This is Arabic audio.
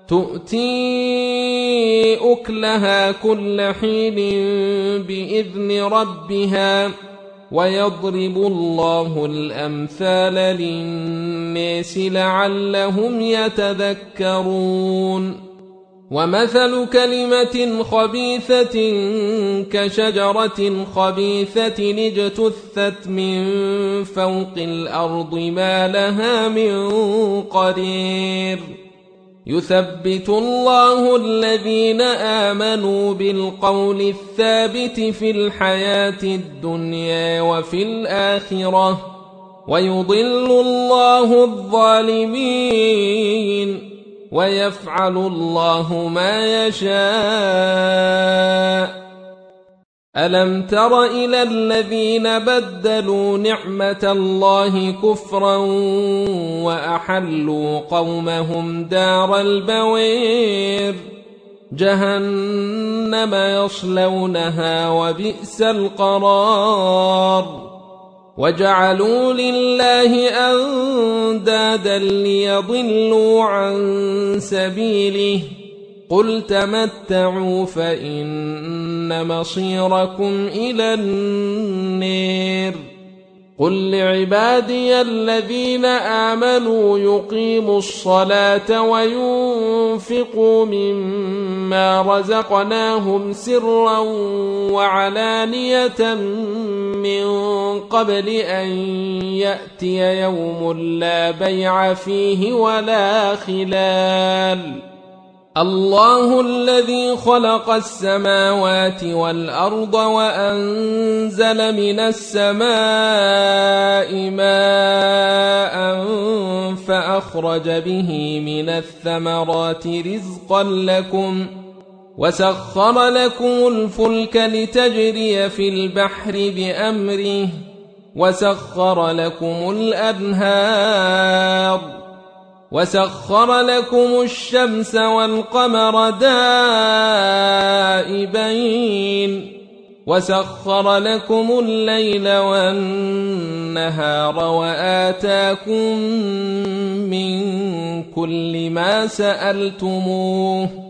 تؤتي أكلها كل حين بإذن ربها ويضرب الله الأمثال للناس لعلهم يتذكرون ومثل كلمة خبيثة كشجرة خبيثة اجتثت من فوق الأرض ما لها من قرير يثبت الله الذين آمنوا بالقول الثابت في الحياة الدنيا وفي الآخرة ويضل الله الظالمين ويفعل الله ما يشاء ألم تر إلى الذين بدلوا نعمة الله كفرا وأحلوا قومهم دار البوير جهنم يصلونها وبئس القرار وجعلوا لله أندادا ليضلوا عن سبيله قل تمتعوا فإن مصيركم إلى النار قل لعبادي الذين آمنوا يقيموا الصلاة وينفقوا مما رزقناهم سرا وعلانية من قبل أن يأتي يوم لا بيع فيه ولا خلال الله الذي خلق السماوات والأرض وأنزل من السماء ماء فأخرج به من الثمرات رزقا لكم وسخر لكم الفلك لتجري في البحر بأمره وسخر لكم الأنهار وسخر لكم الشمس والقمر دائبين وسخر لكم الليل والنهار وآتاكم من كل ما سألتموه